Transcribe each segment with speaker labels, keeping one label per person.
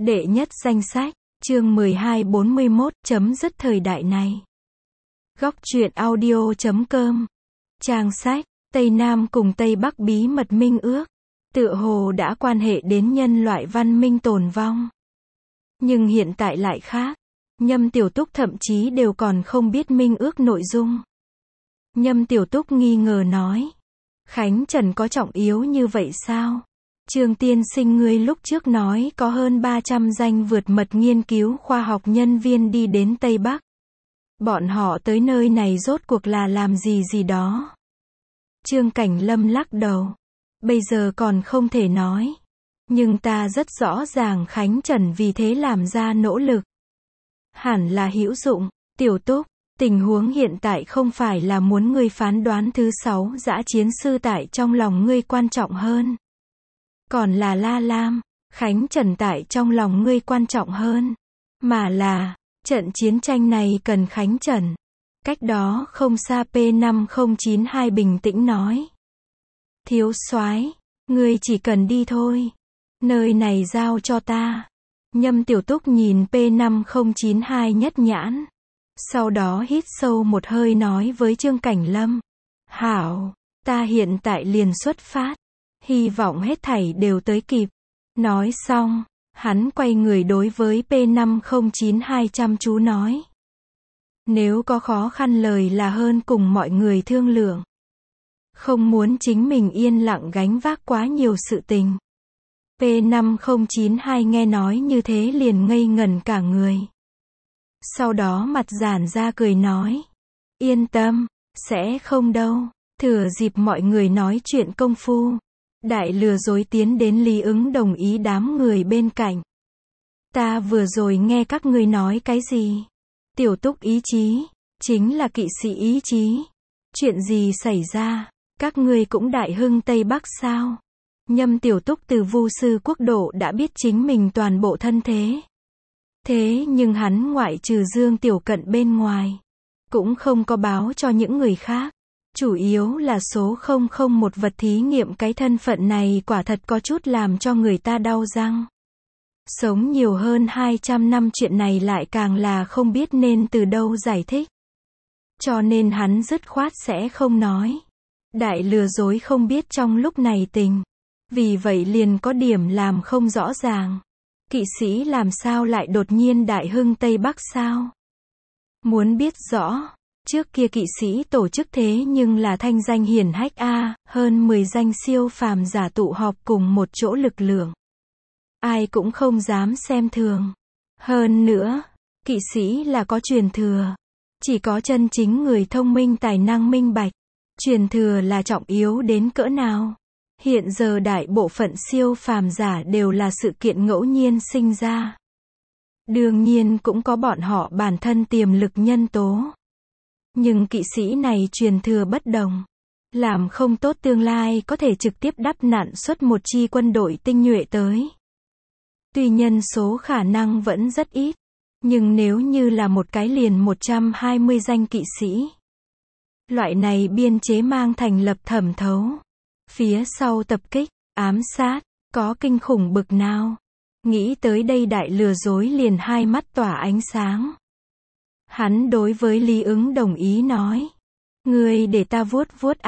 Speaker 1: Đệ nhất danh sách, chương 1241, chấm dứt thời đại này. Góc truyện audio.com. Trang sách, Tây Nam cùng Tây Bắc bí mật minh ước. Tựa hồ đã quan hệ đến nhân loại văn minh tồn vong. Nhưng hiện tại lại khác. Nhâm Tiểu Túc thậm chí đều còn không biết minh ước nội dung. Nhâm Tiểu Túc nghi ngờ nói. Khánh Trần có trọng yếu như vậy sao? Trương tiên sinh ngươi lúc trước nói có hơn 300 danh vượt mật nghiên cứu khoa học nhân viên đi đến Tây Bắc. Bọn họ tới nơi này rốt cuộc là làm gì đó. Trương Cảnh Lâm lắc đầu. Bây giờ còn không thể nói. Nhưng ta rất rõ ràng Khánh Trần vì thế làm ra nỗ lực. Hẳn là hữu dụng. Tiểu Túc, tình huống hiện tại không phải là muốn ngươi phán đoán thứ 6 dã chiến sư tại trong lòng ngươi quan trọng hơn. Còn là La Lam, Khánh Trần tại trong lòng ngươi quan trọng hơn. Mà là, trận chiến tranh này cần Khánh Trần. Cách đó không xa P5092 bình tĩnh nói. Thiếu soái, ngươi chỉ cần đi thôi. Nơi này giao cho ta. Nhâm Tiểu Túc nhìn P5092 nhất nhãn. Sau đó hít sâu một hơi nói với Trương Cảnh Lâm. Hảo, ta hiện tại liền xuất phát. Hy vọng hết thảy đều tới kịp. Nói xong, hắn quay người đối với P5092 chăm chú nói. Nếu có khó khăn lời là hơn cùng mọi người thương lượng. Không muốn chính mình yên lặng gánh vác quá nhiều sự tình. P5092 nghe nói như thế liền ngây ngẩn cả người. Sau đó mặt giãn ra cười nói. Yên tâm, sẽ không đâu. Thừa dịp mọi người nói chuyện công phu. Đại lừa dối tiến đến Lý Ứng đồng ý đám người bên cạnh. Ta vừa rồi nghe các ngươi nói cái gì? Tiểu Túc ý chí, chính là kỵ sĩ ý chí. Chuyện gì xảy ra? Các ngươi cũng đại hưng Tây Bắc sao? Nhâm Tiểu Túc từ Vu sư quốc độ đã biết chính mình toàn bộ thân thế. Thế nhưng hắn ngoại trừ Dương Tiểu Cận bên ngoài, cũng không có báo cho những người khác. Chủ yếu là số 001 vật thí nghiệm cái thân phận này quả thật có chút làm cho người ta đau răng. Sống nhiều hơn 200 năm chuyện này lại càng là không biết nên từ đâu giải thích. Cho nên hắn dứt khoát sẽ không nói. Đại lừa dối không biết trong lúc này tình. Vì vậy liền có điểm làm không rõ ràng. Kỵ sĩ làm sao lại đột nhiên đại hưng Tây Bắc sao? Muốn biết rõ. Trước kia kỵ sĩ tổ chức thế nhưng là thanh danh hiển hách hơn 10 danh siêu phàm giả tụ họp cùng một chỗ lực lượng. Ai cũng không dám xem thường. Hơn nữa, kỵ sĩ là có truyền thừa. Chỉ có chân chính người thông minh tài năng minh bạch. Truyền thừa là trọng yếu đến cỡ nào. Hiện giờ đại bộ phận siêu phàm giả đều là sự kiện ngẫu nhiên sinh ra. Đương nhiên cũng có bọn họ bản thân tiềm lực nhân tố. Nhưng kỵ sĩ này truyền thừa bất đồng. Làm không tốt tương lai có thể trực tiếp đắp nặn xuất một chi quân đội tinh nhuệ tới. Tuy nhân số khả năng vẫn rất ít. Nhưng nếu như là một cái liền 120 danh kỵ sĩ. Loại này biên chế mang thành lập thẩm thấu. Phía sau tập kích, ám sát, có kinh khủng bực nào. Nghĩ tới đây đại lừa dối liền hai mắt tỏa ánh sáng. Hắn đối với Lý Ứng đồng ý nói. Ngươi để ta vuốt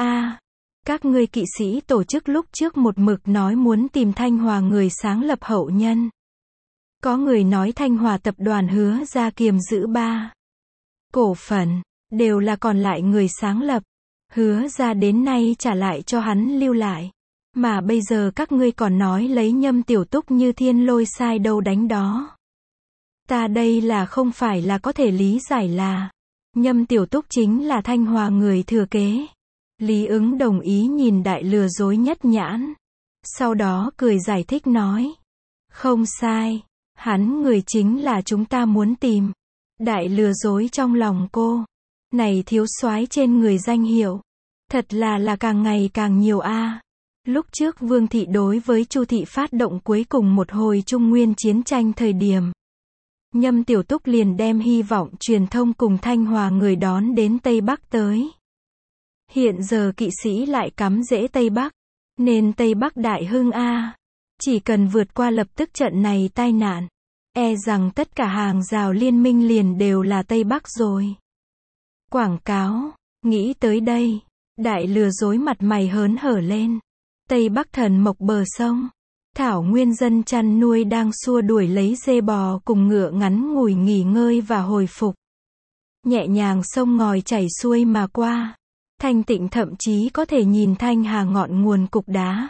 Speaker 1: Các ngươi kỵ sĩ tổ chức lúc trước một mực nói muốn tìm Thanh Hòa người sáng lập hậu nhân. Có người nói Thanh Hòa tập đoàn hứa ra kiềm giữ 3 cổ phần, đều là còn lại người sáng lập. Hứa ra đến nay trả lại cho hắn lưu lại. Mà bây giờ các ngươi còn nói lấy Nhâm Tiểu Túc như thiên lôi sai đâu đánh đó. Ta đây là không phải là có thể lý giải là Nhâm Tiểu Túc chính là Thanh Hòa người thừa kế. Lý Ứng đồng ý nhìn đại lừa dối nhất nhãn. Sau đó cười giải thích nói. Không sai. Hắn người chính là chúng ta muốn tìm. Đại lừa dối trong lòng cô. Này thiếu soái trên người danh hiệu. Thật là càng ngày càng nhiều Lúc trước Vương Thị đối với Chu Thị phát động cuối cùng một hồi Trung Nguyên chiến tranh thời điểm. Nhâm Tiểu Túc liền đem hy vọng truyền thông cùng Thanh Hòa người đón đến Tây Bắc tới. Hiện giờ kỵ sĩ lại cắm rễ Tây Bắc. Nên Tây Bắc đại hưng Chỉ cần vượt qua lập tức trận này tai nạn. e rằng tất cả hàng rào liên minh liền đều là Tây Bắc rồi. Quảng cáo, nghĩ tới đây, đại lừa dối mặt mày hớn hở lên. Tây Bắc thần mộc bờ sông, thảo nguyên dân chăn nuôi đang xua đuổi lấy dê bò cùng ngựa ngắn ngủi nghỉ ngơi và hồi phục. Nhẹ nhàng sông ngòi chảy xuôi mà qua, thanh tịnh thậm chí có thể nhìn thanh hà ngọn nguồn cục đá.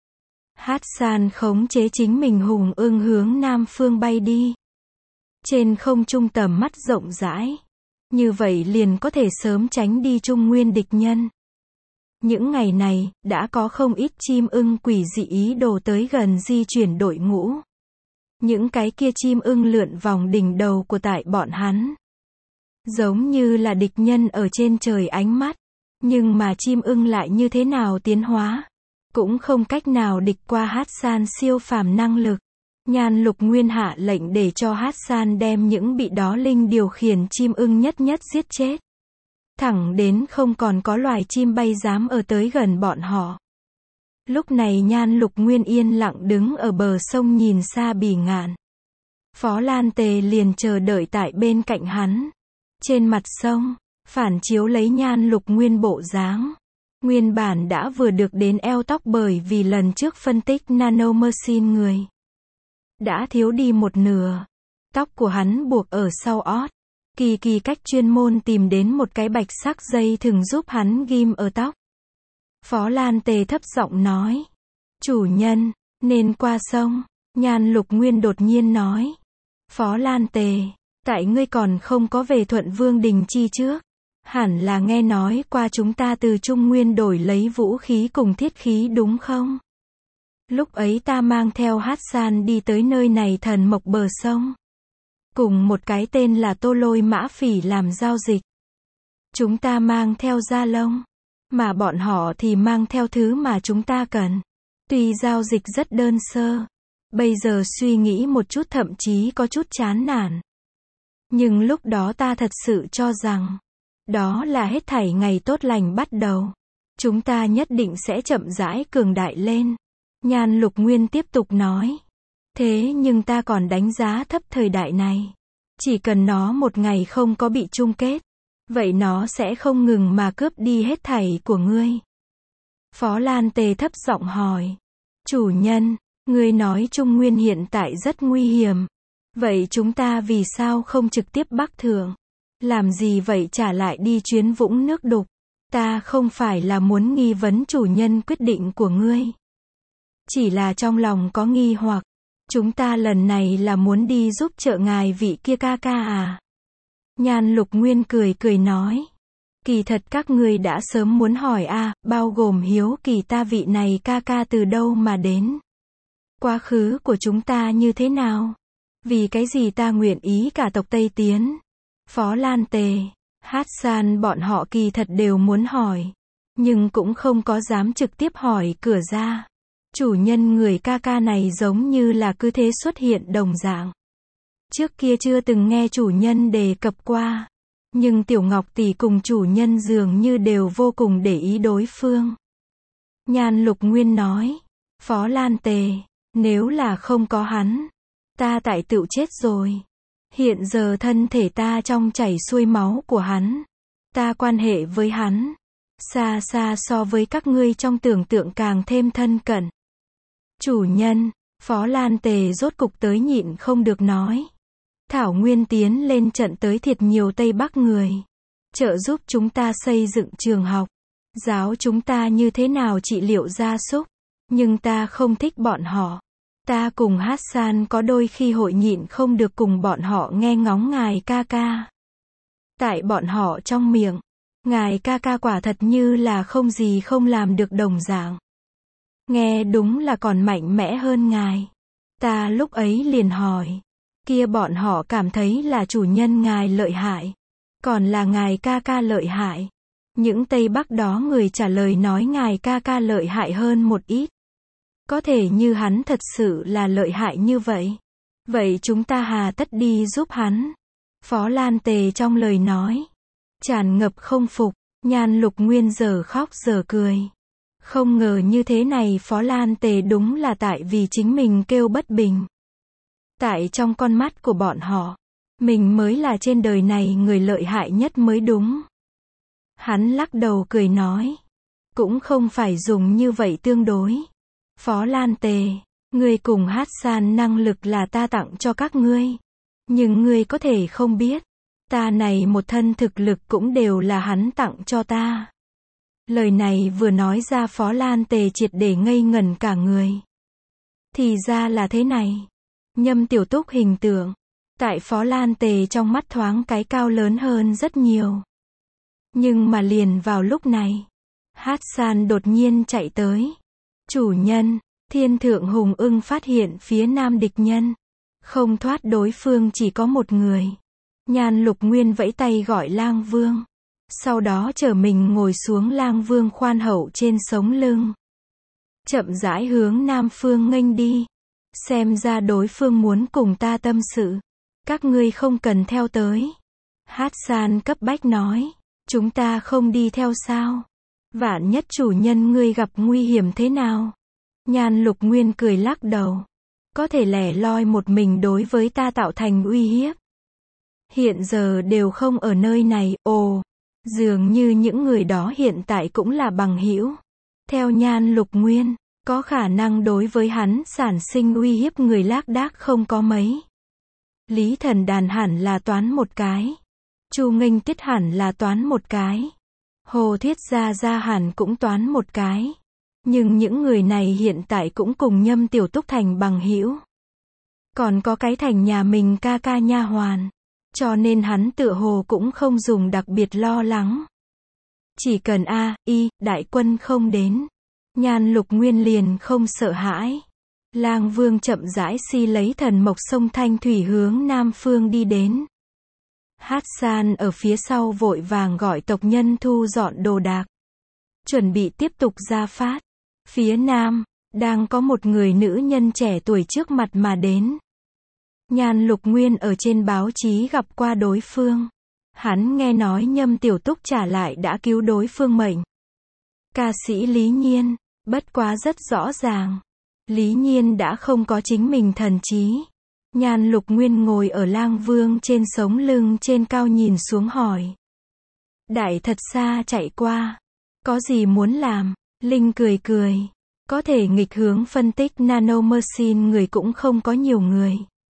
Speaker 1: Hassan khống chế chính mình hùng ưng hướng nam phương bay đi. Trên không trung tầm mắt rộng rãi. Như vậy liền có thể sớm tránh đi Trung Nguyên địch nhân. Những ngày này, đã có không ít chim ưng quỷ dị ý đồ tới gần di chuyển đội ngũ. Những cái kia chim ưng lượn vòng đỉnh đầu của tại bọn hắn. Giống như là địch nhân ở trên trời ánh mắt. Nhưng mà chim ưng lại như thế nào tiến hóa? Cũng không cách nào địch qua Hassan siêu phàm năng lực. Nhan Lục Nguyên hạ lệnh để cho Hassan đem những bị đó linh điều khiển chim ưng nhất nhất giết chết. Thẳng đến không còn có loài chim bay dám ở tới gần bọn họ. Lúc này Nhan Lục Nguyên yên lặng đứng ở bờ sông nhìn xa bỉ ngạn. Phó Lan Tề liền chờ đợi tại bên cạnh hắn. Trên mặt sông, phản chiếu lấy Nhan Lục Nguyên bộ dáng. Nguyên bản đã vừa được đến eo tóc bởi vì lần trước phân tích nanomachine người. Đã thiếu đi một nửa. Tóc của hắn buộc ở sau ót. Kỳ kỳ cách chuyên môn tìm đến một cái bạch sắc dây thừng giúp hắn ghim ở tóc. Phó Lan Tề thấp giọng nói. Chủ nhân, nên qua sông. Nhan Lục Nguyên đột nhiên nói. Phó Lan Tề, tại ngươi còn không có về Thuận Vương Đình chi trước. Hẳn là nghe nói qua chúng ta từ Trung Nguyên đổi lấy vũ khí cùng thiết khí đúng không? Lúc ấy ta mang theo Hassan đi tới nơi này thần mộc bờ sông. Cùng một cái tên là Tô Lôi Mã Phỉ làm giao dịch. Chúng ta mang theo da lông. Mà bọn họ thì mang theo thứ mà chúng ta cần. Tuy giao dịch rất đơn sơ. Bây giờ suy nghĩ một chút thậm chí có chút chán nản. Nhưng lúc đó ta thật sự cho rằng. Đó là hết thảy ngày tốt lành bắt đầu. Chúng ta nhất định sẽ chậm rãi cường đại lên. Nhan Lục Nguyên tiếp tục nói. Thế nhưng ta còn đánh giá thấp thời đại này. Chỉ cần nó một ngày không có bị chung kết. Vậy nó sẽ không ngừng mà cướp đi hết thảy của ngươi. Phó Lan Tề thấp giọng hỏi. Chủ nhân, ngươi nói Trung Nguyên hiện tại rất nguy hiểm. Vậy chúng ta vì sao không trực tiếp bắc thượng? Làm gì vậy trả lại đi chuyến vũng nước đục? Ta không phải là muốn nghi vấn chủ nhân quyết định của ngươi. Chỉ là trong lòng có nghi hoặc. Chúng ta lần này là muốn đi giúp trợ ngài vị kia ca ca à? Nhan Lục Nguyên cười cười nói. Kỳ thật các ngươi đã sớm muốn hỏi a, bao gồm hiếu kỳ ta vị này ca ca từ đâu mà đến. Quá khứ của chúng ta như thế nào? Vì cái gì ta nguyện ý cả tộc Tây tiến? Phó Lan Tề, Hassan bọn họ kỳ thật đều muốn hỏi. Nhưng cũng không có dám trực tiếp hỏi cửa ra. Chủ nhân người ca ca này giống như là cứ thế xuất hiện đồng dạng. Trước kia chưa từng nghe chủ nhân đề cập qua. Nhưng Tiểu Ngọc tỷ cùng chủ nhân dường như đều vô cùng để ý đối phương. Nhan Lục Nguyên nói. Phó Lan Tề, nếu là không có hắn, ta tại tựu chết rồi. Hiện giờ thân thể ta trong chảy xuôi máu của hắn. Ta quan hệ với hắn. Xa xa so với các ngươi trong tưởng tượng càng thêm thân cận. Chủ nhân, Phó Lan Tề rốt cục tới nhịn không được nói. Thảo Nguyên tiến lên trận tới thiệt nhiều Tây Bắc người. Trợ giúp chúng ta xây dựng trường học. Giáo chúng ta như thế nào trị liệu gia súc. Nhưng ta không thích bọn họ. Ta cùng Hassan có đôi khi hội nhịn không được cùng bọn họ nghe ngóng ngài ca ca. Tại bọn họ trong miệng, ngài ca ca quả thật như là không gì không làm được đồng dạng. Nghe đúng là còn mạnh mẽ hơn ngài. Ta lúc ấy liền hỏi. Kia bọn họ cảm thấy là chủ nhân ngài lợi hại. Còn là ngài ca ca lợi hại. Những Tây Bắc đó người trả lời nói ngài ca ca lợi hại hơn một ít. Có thể như hắn thật sự là lợi hại như vậy. Vậy chúng ta hà tất đi giúp hắn. Phó Lan Tề trong lời nói. Tràn ngập không phục. Nhan Lục Nguyên giờ khóc giờ cười. Không ngờ như thế này Phó Lan Tề đúng là tại vì chính mình kêu bất bình. Tại trong con mắt của bọn họ, mình mới là trên đời này người lợi hại nhất mới đúng. Hắn lắc đầu cười nói. Cũng không phải dùng như vậy tương đối. Phó Lan Tề, ngươi cùng Hassan năng lực là ta tặng cho các ngươi. Nhưng ngươi có thể không biết. Ta này một thân thực lực cũng đều là hắn tặng cho ta. Lời này vừa nói ra Phó Lan Tề triệt để ngây ngẩn cả người. Thì ra là thế này. Nhâm Tiểu Túc hình tượng. Tại Phó Lan Tề trong mắt thoáng cái cao lớn hơn rất nhiều. Nhưng mà liền vào lúc này, Hassan đột nhiên chạy tới. Chủ nhân, Thiên Thượng Hùng Ưng phát hiện phía nam địch nhân. Không thoát đối phương chỉ có một người. Nhan Lục Nguyên vẫy tay gọi Lang Vương. Sau đó chở mình ngồi xuống Lang Vương khoan hậu trên sống lưng. Chậm rãi hướng nam phương nghênh đi. Xem ra đối phương muốn cùng ta tâm sự. Các ngươi không cần theo tới. Hassan cấp bách nói. Chúng ta không đi theo sao? Vạn nhất chủ nhân ngươi gặp nguy hiểm thế nào? Nhan Lục Nguyên cười lắc đầu. Có thể lẻ loi một mình đối với ta tạo thành uy hiếp. Hiện giờ đều không ở nơi này, ồ. Dường như những người đó hiện tại cũng là bằng hữu. Theo Nhan Lục Nguyên, có khả năng đối với hắn sản sinh uy hiếp người lác đác không có mấy. Lý Thần Đàn hẳn là toán một cái. Chu Nghênh Tiết hẳn là toán một cái. Hồ Thiết Gia Gia hẳn cũng toán một cái. Nhưng những người này hiện tại cũng cùng Nhâm Tiểu Túc thành bằng hữu. Còn có cái thành nhà mình ca ca nha hoàn. Cho nên hắn tựa hồ cũng không dùng đặc biệt lo lắng. Chỉ cần đại quân không đến. Nhan Lục Nguyên liền không sợ hãi. Lang Vương chậm rãi lấy thần mộc sông Thanh Thủy hướng nam phương đi đến. Hassan ở phía sau vội vàng gọi tộc nhân thu dọn đồ đạc. Chuẩn bị tiếp tục ra phát. Phía nam, đang có một người nữ nhân trẻ tuổi trước mặt mà đến. Nhan Lục Nguyên ở trên báo chí gặp qua đối phương. Hắn nghe nói Nhâm Tiểu Túc trả lại đã cứu đối phương mệnh. Ca sĩ Lý Nhiên, bất quá rất rõ ràng. Lý Nhiên đã không có chính mình thần trí. Nhan Lục Nguyên ngồi ở Lang Vương trên sống lưng trên cao nhìn xuống hỏi. Đại thật xa chạy qua. Có gì muốn làm? Linh cười cười. Có thể nghịch hướng phân tích nanomachine người cũng không có nhiều người.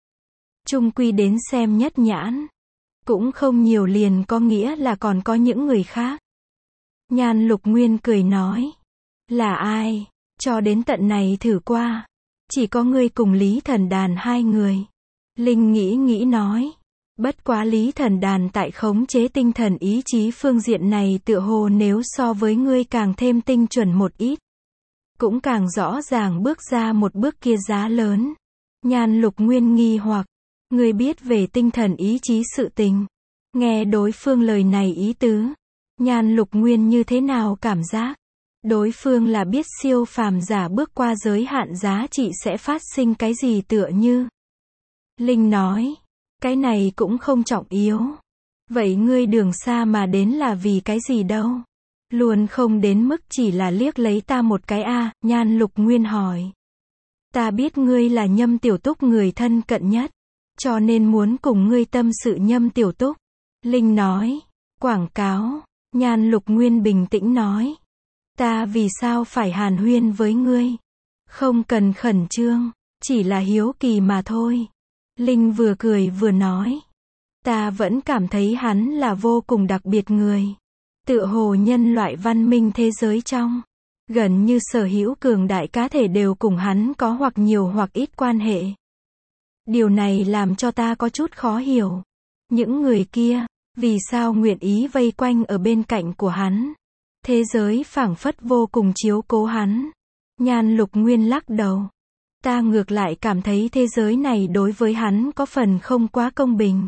Speaker 1: Chung quy đến xem nhất nhãn. Cũng không nhiều liền có nghĩa là còn có những người khác. Nhan Lục Nguyên cười nói. Là ai? Cho đến tận này thử qua. Chỉ có ngươi cùng Lý Thần Đàn hai người. Linh nghĩ nói. Bất quá Lý Thần Đàn tại khống chế tinh thần ý chí phương diện này tựa hồ nếu so với ngươi càng thêm tinh chuẩn một ít. Cũng càng rõ ràng bước ra một bước kia giá lớn. Nhan Lục Nguyên nghi hoặc. Ngươi biết về tinh thần ý chí sự tình. Nghe đối phương lời này ý tứ. Nhan Lục Nguyên như thế nào cảm giác? Đối phương là biết siêu phàm giả bước qua giới hạn giá trị sẽ phát sinh cái gì tựa như. Linh nói. Cái này cũng không trọng yếu. Vậy ngươi đường xa mà đến là vì cái gì đâu? Luôn không đến mức chỉ là liếc lấy ta một cái Nhan Lục Nguyên hỏi. Ta biết ngươi là Nhâm Tiểu Túc người thân cận nhất. Cho nên muốn cùng ngươi tâm sự Nhâm Tiểu Túc. Linh nói. Quảng cáo. Nhan Lục Nguyên bình tĩnh nói. Ta vì sao phải hàn huyên với ngươi? Không cần khẩn trương. Chỉ là hiếu kỳ mà thôi. Linh vừa cười vừa nói. Ta vẫn cảm thấy hắn là vô cùng đặc biệt người. Tựa hồ nhân loại văn minh thế giới trong. Gần như sở hữu cường đại cá thể đều cùng hắn có hoặc nhiều hoặc ít quan hệ. Điều này làm cho ta có chút khó hiểu. Những người kia, vì sao nguyện ý vây quanh ở bên cạnh của hắn? Thế giới phảng phất vô cùng chiếu cố hắn. Nhan Lục Nguyên lắc đầu. Ta ngược lại cảm thấy thế giới này đối với hắn có phần không quá công bình.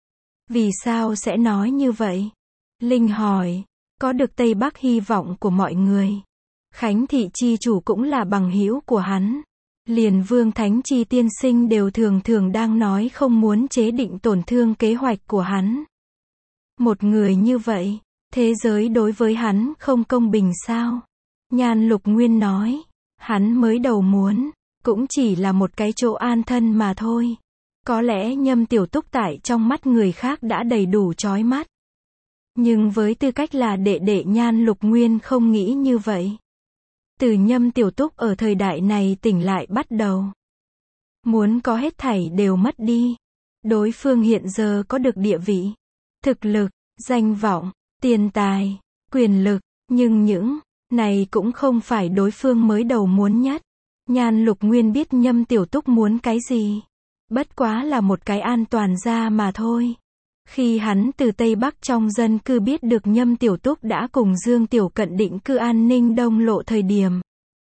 Speaker 1: Vì sao sẽ nói như vậy? Linh hỏi. Có được Tây Bắc hy vọng của mọi người. Khánh Thị Chi chủ cũng là bằng hữu của hắn. Liền Vương Thánh Chi tiên sinh đều thường đang nói không muốn chế định tổn thương kế hoạch của hắn. Một người như vậy, thế giới đối với hắn không công bình sao? Nhan Lục Nguyên nói, hắn mới đầu muốn, cũng chỉ là một cái chỗ an thân mà thôi. Có lẽ Nhâm Tiểu Túc tại trong mắt người khác đã đầy đủ chói mắt. Nhưng với tư cách là đệ đệ Nhan Lục Nguyên không nghĩ như vậy. Từ Nhâm Tiểu Túc ở thời đại này tỉnh lại bắt đầu. Muốn có hết thảy đều mất đi. Đối phương hiện giờ có được địa vị, thực lực, danh vọng, tiền tài, quyền lực, nhưng những này cũng không phải đối phương mới đầu muốn nhất. Nhan Lục Nguyên biết Nhâm Tiểu Túc muốn cái gì. Bất quá là một cái an toàn ra mà thôi. Khi hắn từ Tây Bắc trong dân cư biết được Nhâm Tiểu Túc đã cùng Dương Tiểu Cận định cư An Ninh Đông Lộ thời điểm,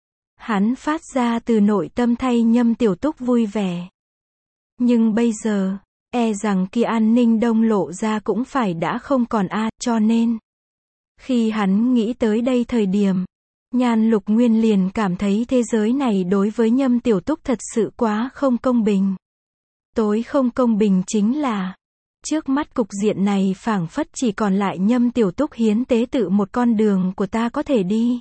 Speaker 1: hắn phát ra từ nội tâm thay Nhâm Tiểu Túc vui vẻ. Nhưng bây giờ, e rằng kia An Ninh Đông Lộ ra cũng phải đã không còn cho nên, khi hắn nghĩ tới đây thời điểm, Nhan Lục Nguyên liền cảm thấy thế giới này đối với Nhâm Tiểu Túc thật sự quá không công bình. Tối không công bình chính là, trước mắt cục diện này phảng phất chỉ còn lại Nhâm Tiểu Túc hiến tế tự một con đường của ta có thể đi.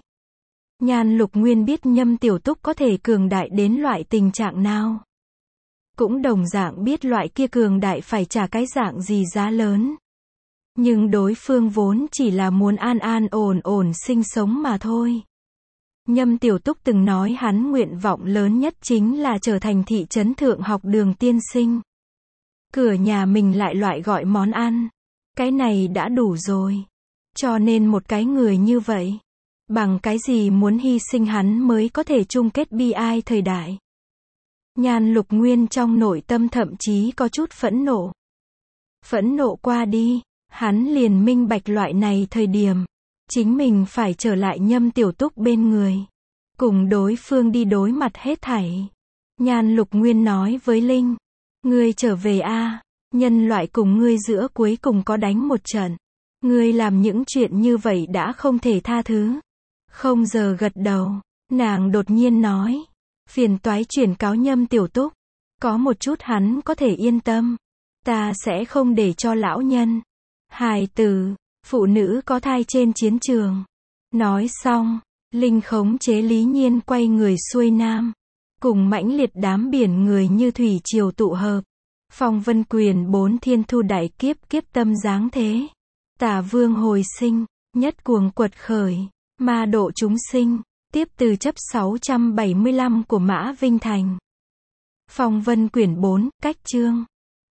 Speaker 1: Nhan Lục Nguyên biết Nhâm Tiểu Túc có thể cường đại đến loại tình trạng nào. Cũng đồng dạng biết loại kia cường đại phải trả cái dạng gì giá lớn. Nhưng đối phương vốn chỉ là muốn an an ổn ổn sinh sống mà thôi. Nhâm Tiểu Túc từng nói hắn nguyện vọng lớn nhất chính là trở thành thị trấn thượng học đường tiên sinh. Cửa nhà mình lại loại gọi món ăn. Cái này đã đủ rồi. Cho nên một cái người như vậy, bằng cái gì muốn hy sinh hắn mới có thể chung kết bi ai thời đại. Nhan Lục Nguyên trong nội tâm thậm chí có chút phẫn nộ. Phẫn nộ qua đi, hắn liền minh bạch loại này thời điểm, chính mình phải trở lại Nhâm Tiểu Túc bên người, cùng đối phương đi đối mặt hết thảy. Nhan Lục Nguyên nói với Linh, ngươi trở về nhân loại cùng ngươi giữa cuối cùng có đánh một trận. Ngươi làm những chuyện như vậy đã không thể tha thứ. Không giờ gật đầu, nàng đột nhiên nói, phiền toái chuyển cáo Nhâm Tiểu Túc. Có một chút hắn có thể yên tâm. Ta sẽ không để cho lão nhân, hài tử, phụ nữ có thai trên chiến trường. Nói xong, Linh khống chế Lý Nhiên quay người xuôi nam. Cùng mãnh liệt đám biển người như thủy triều tụ hợp. Phong Vân Quyền 4 thiên thu đại kiếp kiếp tâm giáng thế. Tả vương hồi sinh, nhất cuồng quật khởi, ma độ chúng sinh. Tiếp từ chấp 675 của Mã Vinh Thành. Phong Vân Quyển 4, cách chương